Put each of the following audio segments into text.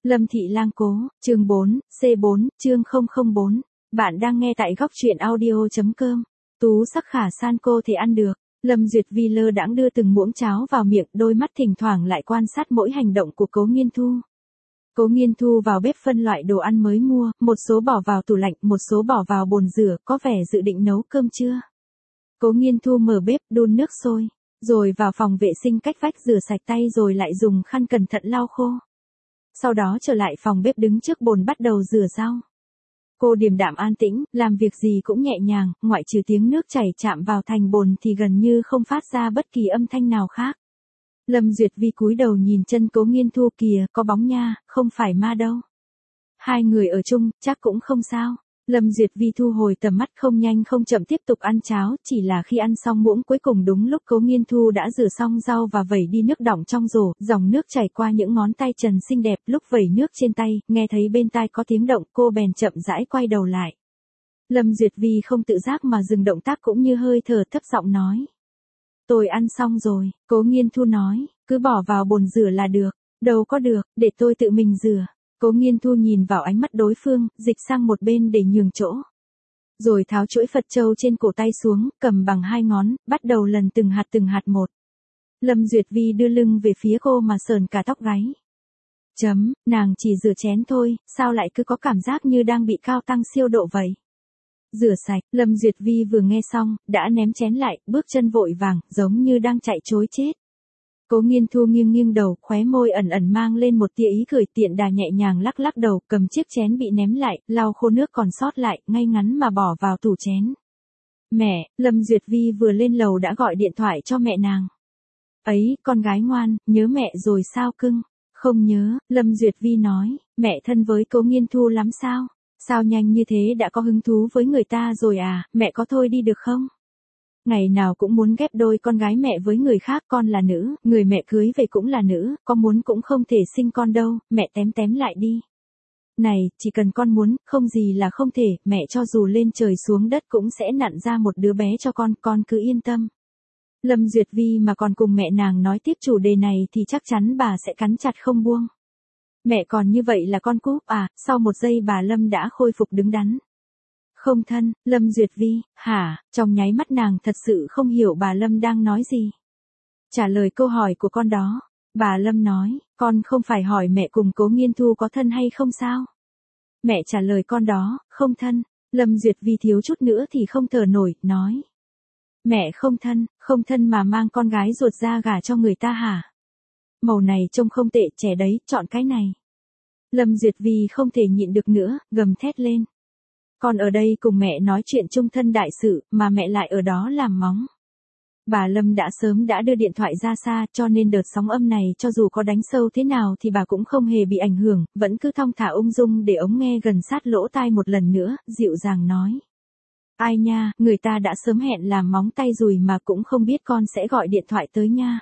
Lâm Thị Lang Cố, chương 4, C4, chương 004. Bạn đang nghe tại góc truyện audio.com. Tú sắc khả san cô thể ăn được. Lâm Duyệt Vi lơ đãng đưa từng muỗng cháo vào miệng, đôi mắt thỉnh thoảng lại quan sát mỗi hành động của Cố Nghiên Thu. Cố Nghiên Thu vào bếp phân loại đồ ăn mới mua, một số bỏ vào tủ lạnh, một số bỏ vào bồn rửa, có vẻ dự định nấu cơm trưa. Cố Nghiên Thu mở bếp, đun nước sôi, rồi vào phòng vệ sinh cách vách rửa sạch tay rồi lại dùng khăn cẩn thận lau khô. Sau đó trở lại phòng bếp đứng trước bồn bắt đầu rửa rau. Cô điềm đạm an tĩnh, làm việc gì cũng nhẹ nhàng, ngoại trừ tiếng nước chảy chạm vào thành bồn thì gần như không phát ra bất kỳ âm thanh nào khác. Lâm Duyệt Vi cúi đầu nhìn chân Cố Nghiên Thu kìa, có bóng nha, không phải ma đâu. Hai người ở chung, chắc cũng không sao. Lâm Duyệt Vi thu hồi tầm mắt không nhanh không chậm tiếp tục ăn cháo, chỉ là khi ăn xong muỗng cuối cùng đúng lúc Cố Nghiên Thu đã rửa xong rau và vẩy đi nước đọng trong rổ, dòng nước chảy qua những ngón tay trần xinh đẹp, lúc vẩy nước trên tay, nghe thấy bên tai có tiếng động, cô bèn chậm rãi quay đầu lại. Lâm Duyệt Vi không tự giác mà dừng động tác cũng như hơi thở thấp giọng nói. Tôi ăn xong rồi, Cố Nghiên Thu nói, cứ bỏ vào bồn rửa là được, đâu có được, để tôi tự mình rửa. Cố Nghiên Thu nhìn vào ánh mắt đối phương, dịch sang một bên để nhường chỗ. Rồi tháo chuỗi Phật châu trên cổ tay xuống, cầm bằng hai ngón, bắt đầu lần từng hạt một. Lâm Duyệt Vi đưa lưng về phía cô mà sờn cả tóc gáy. Nàng chỉ rửa chén thôi, sao lại cứ có cảm giác như đang bị cao tăng siêu độ vậy? Rửa sạch, Lâm Duyệt Vi vừa nghe xong, đã ném chén lại, bước chân vội vàng, giống như đang chạy trối chết. Cố Nghiên Thu nghiêng đầu, khóe môi ẩn ẩn mang lên một tia ý cười, tiện đà nhẹ nhàng lắc lắc đầu, cầm chiếc chén bị ném lại, lau khô nước còn sót lại, ngay ngắn mà bỏ vào tủ chén. Mẹ, Lâm Duyệt Vi vừa lên lầu đã gọi điện thoại cho mẹ nàng. Ấy, con gái ngoan, nhớ mẹ rồi sao cưng? Không nhớ, Lâm Duyệt Vi nói, mẹ thân với Cố Nghiên Thu lắm sao? Sao nhanh như thế đã có hứng thú với người ta rồi à, mẹ có thôi đi được không? Ngày nào cũng muốn ghép đôi con gái mẹ với người khác, con là nữ, người mẹ cưới về cũng là nữ, có muốn cũng không thể sinh con đâu, mẹ tém lại đi. Này, chỉ cần con muốn, không gì là không thể, mẹ cho dù lên trời xuống đất cũng sẽ nặn ra một đứa bé cho con cứ yên tâm. Lâm Duyệt Vi mà còn cùng mẹ nàng nói tiếp chủ đề này thì chắc chắn bà sẽ cắn chặt không buông. Mẹ còn như vậy là con cúp à, sau một giây bà Lâm đã khôi phục đứng đắn. Không thân, Lâm Duyệt Vi, hả, trong nháy mắt nàng thật sự không hiểu bà Lâm đang nói gì. Trả lời câu hỏi của con đó, bà Lâm nói, con không phải hỏi mẹ cùng Cố Nghiên Thu có thân hay không sao? Mẹ trả lời con đó, không thân, Lâm Duyệt Vi thiếu chút nữa thì không thở nổi, nói. Mẹ không thân mà mang con gái ruột ra gả cho người ta hả? Màu này trông không tệ, trẻ đấy, chọn cái này. Lâm Duyệt Vi không thể nhịn được nữa, gầm thét lên. Con ở đây cùng mẹ nói chuyện chung thân đại sự, mà mẹ lại ở đó làm móng. Bà Lâm đã sớm đưa điện thoại ra xa, cho nên đợt sóng âm này cho dù có đánh sâu thế nào thì bà cũng không hề bị ảnh hưởng, vẫn cứ thong thả ung dung để ống nghe gần sát lỗ tai một lần nữa, dịu dàng nói. Ai nha, người ta đã sớm hẹn làm móng tay rồi mà cũng không biết con sẽ gọi điện thoại tới nha.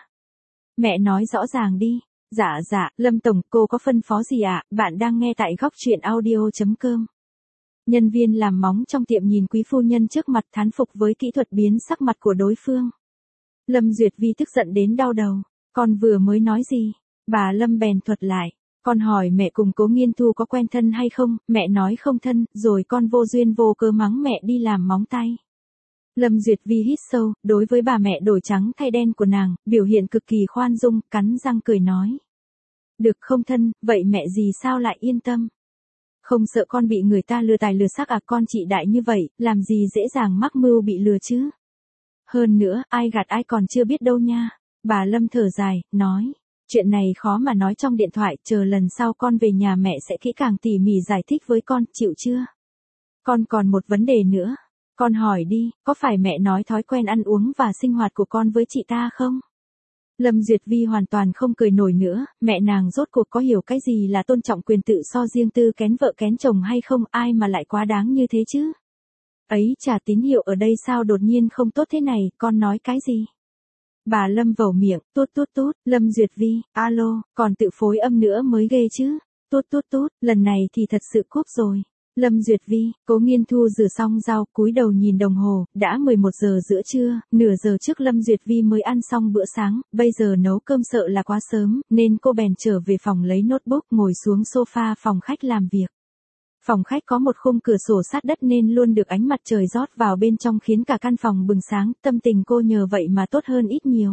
Mẹ nói rõ ràng đi. Dạ, Lâm Tổng, cô có phân phó gì ạ? Bạn đang nghe tại góc truyện audio.com. Nhân viên làm móng trong tiệm nhìn quý phu nhân trước mặt thán phục với kỹ thuật biến sắc mặt của đối phương. Lâm Duyệt Vi tức giận đến đau đầu. Con vừa mới nói gì? Bà Lâm bèn thuật lại. Con hỏi mẹ cùng Cố Nghiên Thu có quen thân hay không, mẹ nói không thân, rồi con vô duyên vô cớ mắng mẹ đi làm móng tay. Lâm Duyệt Vi hít sâu, đối với bà mẹ đổi trắng thay đen của nàng, biểu hiện cực kỳ khoan dung, cắn răng cười nói. Được không thân, vậy mẹ gì sao lại yên tâm? Không sợ con bị người ta lừa tài lừa sắc à, con chị đại như vậy, làm gì dễ dàng mắc mưu bị lừa chứ? Hơn nữa, ai gạt ai còn chưa biết đâu nha. Bà Lâm thở dài, nói. Chuyện này khó mà nói trong điện thoại, chờ lần sau con về nhà mẹ sẽ kỹ càng tỉ mỉ giải thích với con, chịu chưa? Con còn một vấn đề nữa. Con hỏi đi, có phải mẹ nói thói quen ăn uống và sinh hoạt của con với chị ta không? Lâm Duyệt Vi hoàn toàn không cười nổi nữa, mẹ nàng rốt cuộc có hiểu cái gì là tôn trọng quyền tự do riêng tư kén vợ kén chồng hay không, ai mà lại quá đáng như thế chứ? Ấy chà, tín hiệu ở đây sao đột nhiên không tốt thế này, con nói cái gì? Bà Lâm vẩu miệng, tút, Lâm Duyệt Vi, alo, còn tự phối âm nữa mới ghê chứ, tút, lần này thì thật sự cúp rồi. Lâm Duyệt Vi, Cố Nghiên Thu rửa xong rau, cúi đầu nhìn đồng hồ, đã 11 giờ giữa trưa, nửa giờ trước Lâm Duyệt Vi mới ăn xong bữa sáng, bây giờ nấu cơm sợ là quá sớm, nên cô bèn trở về phòng lấy notebook ngồi xuống sofa phòng khách làm việc. Phòng khách có một khung cửa sổ sát đất nên luôn được ánh mặt trời rót vào bên trong khiến cả căn phòng bừng sáng, tâm tình cô nhờ vậy mà tốt hơn ít nhiều.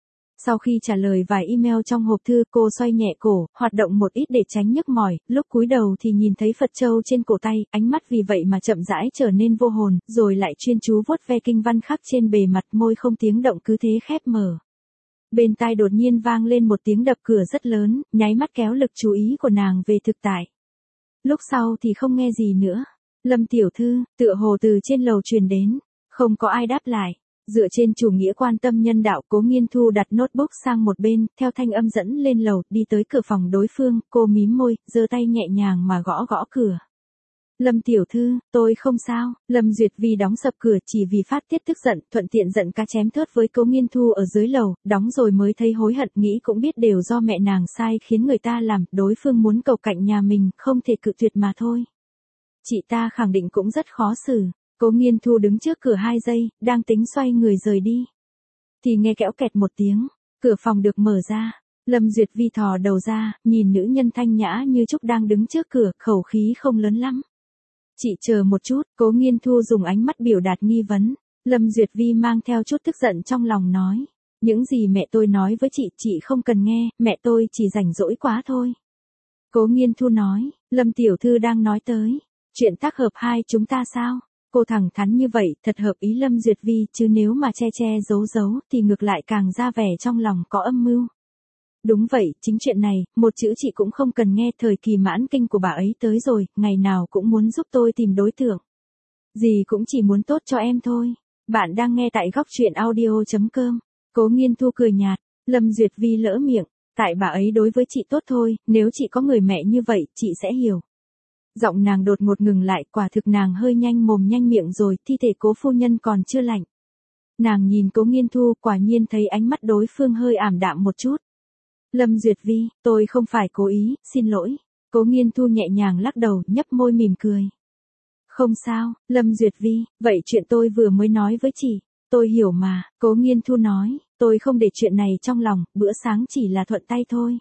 Sau khi trả lời vài email trong hộp thư, cô xoay nhẹ cổ, hoạt động một ít để tránh nhức mỏi, lúc cúi đầu thì nhìn thấy Phật châu trên cổ tay, ánh mắt vì vậy mà chậm rãi trở nên vô hồn, rồi lại chuyên chú vuốt ve kinh văn khắc trên bề mặt, môi không tiếng động cứ thế khép mở. Bên tai đột nhiên vang lên một tiếng đập cửa rất lớn, nháy mắt kéo lực chú ý của nàng về thực tại. Lúc sau thì không nghe gì nữa. Lâm tiểu thư, tựa hồ từ trên lầu truyền đến, không có ai đáp lại. Dựa trên chủ nghĩa quan tâm nhân đạo, Cố Nghiên Thu đặt notebook sang một bên, theo thanh âm dẫn lên lầu, đi tới cửa phòng đối phương, cô mím môi, giơ tay nhẹ nhàng mà gõ gõ cửa. Lâm tiểu thư, tôi không sao. Lâm Duyệt Vi đóng sập cửa chỉ vì phát tiết tức giận, thuận tiện giận cá chém thớt với Cố Nghiên Thu ở dưới lầu, đóng rồi mới thấy hối hận, nghĩ cũng biết đều do mẹ nàng sai khiến người ta làm, đối phương muốn cầu cạnh nhà mình, không thể cự tuyệt mà thôi. Chị ta khẳng định cũng rất khó xử. Cố Nghiên Thu đứng trước cửa 2 giây, đang tính xoay người rời đi. Thì nghe kẽo kẹt một tiếng, cửa phòng được mở ra. Lâm Duyệt Vi thò đầu ra, nhìn nữ nhân thanh nhã như trúc đang đứng trước cửa, khẩu khí không lớn lắm. Chị chờ một chút, Cố Nghiên Thu dùng ánh mắt biểu đạt nghi vấn. Lâm Duyệt Vi mang theo chút tức giận trong lòng nói. Những gì mẹ tôi nói với chị không cần nghe, mẹ tôi chỉ rảnh rỗi quá thôi. Cố Nghiên Thu nói, Lâm tiểu thư đang nói tới. Chuyện tác hợp hai chúng ta sao? Cô thẳng thắn như vậy, thật hợp ý Lâm Duyệt Vi, chứ nếu mà che che giấu giấu, thì ngược lại càng ra vẻ trong lòng có âm mưu. Đúng vậy, chính chuyện này, một chữ chị cũng không cần nghe, thời kỳ mãn kinh của bà ấy tới rồi, ngày nào cũng muốn giúp tôi tìm đối tượng. Gì cũng chỉ muốn tốt cho em thôi. Bạn đang nghe tại góc truyện audio.com. Cố Nghiên Thu cười nhạt, Lâm Duyệt Vi lỡ miệng, tại bà ấy đối với chị tốt thôi, nếu chị có người mẹ như vậy, chị sẽ hiểu. Giọng nàng đột ngột ngừng lại, quả thực nàng hơi nhanh mồm nhanh miệng rồi, thi thể Cố phu nhân còn chưa lạnh. Nàng nhìn Cố Nghiên Thu, quả nhiên thấy ánh mắt đối phương hơi ảm đạm một chút. Lâm Duyệt Vi, tôi không phải cố ý, xin lỗi. Cố Nghiên Thu nhẹ nhàng lắc đầu, nhấp môi mỉm cười. Không sao, Lâm Duyệt Vi, vậy chuyện tôi vừa mới nói với chị, tôi hiểu mà. Cố Nghiên Thu nói, tôi không để chuyện này trong lòng, bữa sáng chỉ là thuận tay thôi.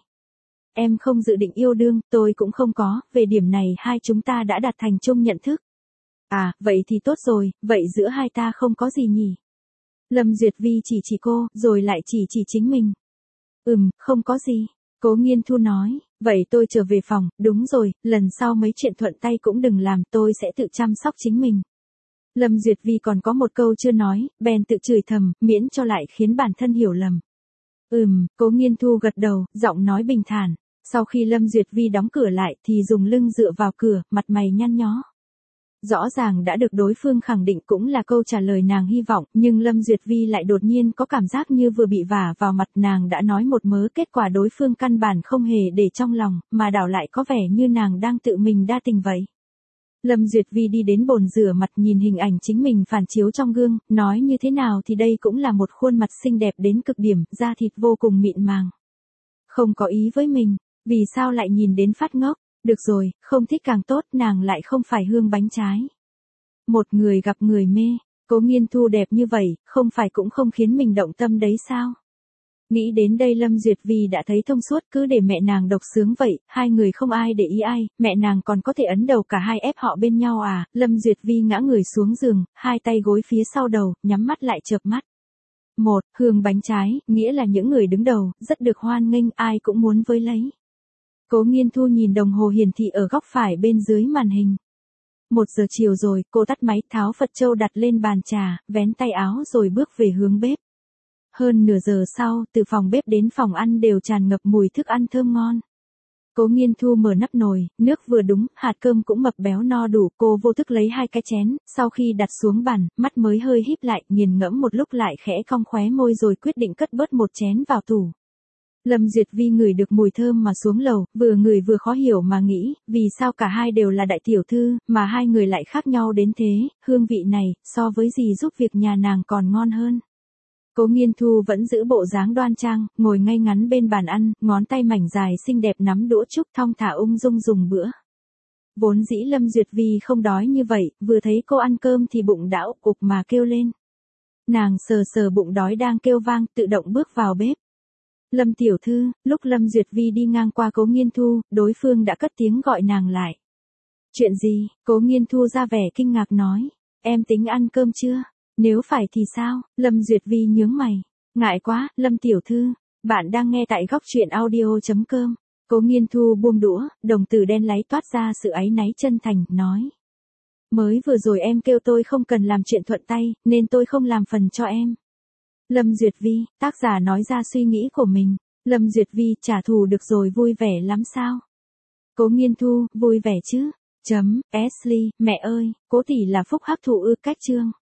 Em không dự định yêu đương, tôi cũng không có, về điểm này hai chúng ta đã đạt thành chung nhận thức. À, vậy thì tốt rồi, vậy giữa hai ta không có gì nhỉ? Lâm Duyệt Vi chỉ cô, rồi lại chỉ chính mình. Không có gì. Cố Nghiên Thu nói, vậy tôi trở về phòng, đúng rồi, lần sau mấy chuyện thuận tay cũng đừng làm, tôi sẽ tự chăm sóc chính mình. Lâm Duyệt Vi còn có một câu chưa nói, bèn tự chửi thầm, miễn cho lại khiến bản thân hiểu lầm. Cố Nghiên Thu gật đầu, giọng nói bình thản. Sau khi Lâm Duyệt Vi đóng cửa lại thì dùng lưng dựa vào cửa, mặt mày nhăn nhó. Rõ ràng đã được đối phương khẳng định cũng là câu trả lời nàng hy vọng, nhưng Lâm Duyệt Vi lại đột nhiên có cảm giác như vừa bị vả vào mặt, nàng đã nói một mớ, kết quả đối phương căn bản không hề để trong lòng, mà đảo lại có vẻ như nàng đang tự mình đa tình vậy. Lâm Duyệt Vi đi đến bồn rửa mặt nhìn hình ảnh chính mình phản chiếu trong gương, nói như thế nào thì đây cũng là một khuôn mặt xinh đẹp đến cực điểm, da thịt vô cùng mịn màng. Không có ý với mình, vì sao lại nhìn đến phát ngốc? Được rồi, không thích càng tốt, nàng lại không phải hương bánh trái. Một người gặp người mê, Cố Nghiên Thu đẹp như vậy, không phải cũng không khiến mình động tâm đấy sao? Nghĩ đến đây Lâm Duyệt Vi đã thấy thông suốt, cứ để mẹ nàng độc sướng vậy, hai người không ai để ý ai, mẹ nàng còn có thể ấn đầu cả hai ép họ bên nhau à? Lâm Duyệt Vi ngã người xuống giường, hai tay gối phía sau đầu, nhắm mắt lại chợp mắt. Hương bánh trái, nghĩa là những người đứng đầu, rất được hoan nghênh, ai cũng muốn với lấy. Cố Nghiên Thu nhìn đồng hồ hiển thị ở góc phải bên dưới màn hình. 1 giờ chiều rồi, cô tắt máy, tháo Phật châu đặt lên bàn trà, vén tay áo rồi bước về hướng bếp. Hơn nửa giờ sau, từ phòng bếp đến phòng ăn đều tràn ngập mùi thức ăn thơm ngon. Cố Nghiên Thu mở nắp nồi, nước vừa đúng, hạt cơm cũng mập béo no đủ, cô vô thức lấy 2 cái chén, sau khi đặt xuống bàn, mắt mới hơi híp lại, nghiền ngẫm một lúc lại khẽ cong khóe môi rồi quyết định cất bớt một chén vào tủ. Lâm Duyệt Vi ngửi được mùi thơm mà xuống lầu, vừa ngửi vừa khó hiểu mà nghĩ, vì sao cả hai đều là đại tiểu thư, mà hai người lại khác nhau đến thế, hương vị này, so với gì giúp việc nhà nàng còn ngon hơn. Cố Nghiên Thu vẫn giữ bộ dáng đoan trang, ngồi ngay ngắn bên bàn ăn, ngón tay mảnh dài xinh đẹp nắm đũa trúc thong thả ung dung dùng bữa. Vốn dĩ Lâm Duyệt Vi không đói như vậy, vừa thấy cô ăn cơm thì bụng đã ục cục mà kêu lên. Nàng sờ sờ bụng đói đang kêu vang, tự động bước vào bếp. Lâm tiểu thư, lúc Lâm Duyệt Vi đi ngang qua Cố Nghiên Thu, đối phương đã cất tiếng gọi nàng lại. Chuyện gì? Cố Nghiên Thu ra vẻ kinh ngạc nói. Em tính ăn cơm chưa? Nếu phải thì sao? Lâm Duyệt Vi nhướng mày. Ngại quá, Lâm tiểu thư. Bạn đang nghe tại góc truyện audio.com. Cố Nghiên Thu buông đũa, đồng tử đen láy toát ra sự áy náy chân thành, nói. Mới vừa rồi em kêu tôi không cần làm chuyện thuận tay, nên tôi không làm phần cho em. Lâm Duyệt Vi, tác giả nói ra suy nghĩ của mình. Lâm Duyệt Vi, trả thù được rồi, vui vẻ lắm sao? Cố Nghiên Thu, vui vẻ chứ? Ashley, mẹ ơi, Cố tỷ là phúc hắc thụ ư? Cách chương.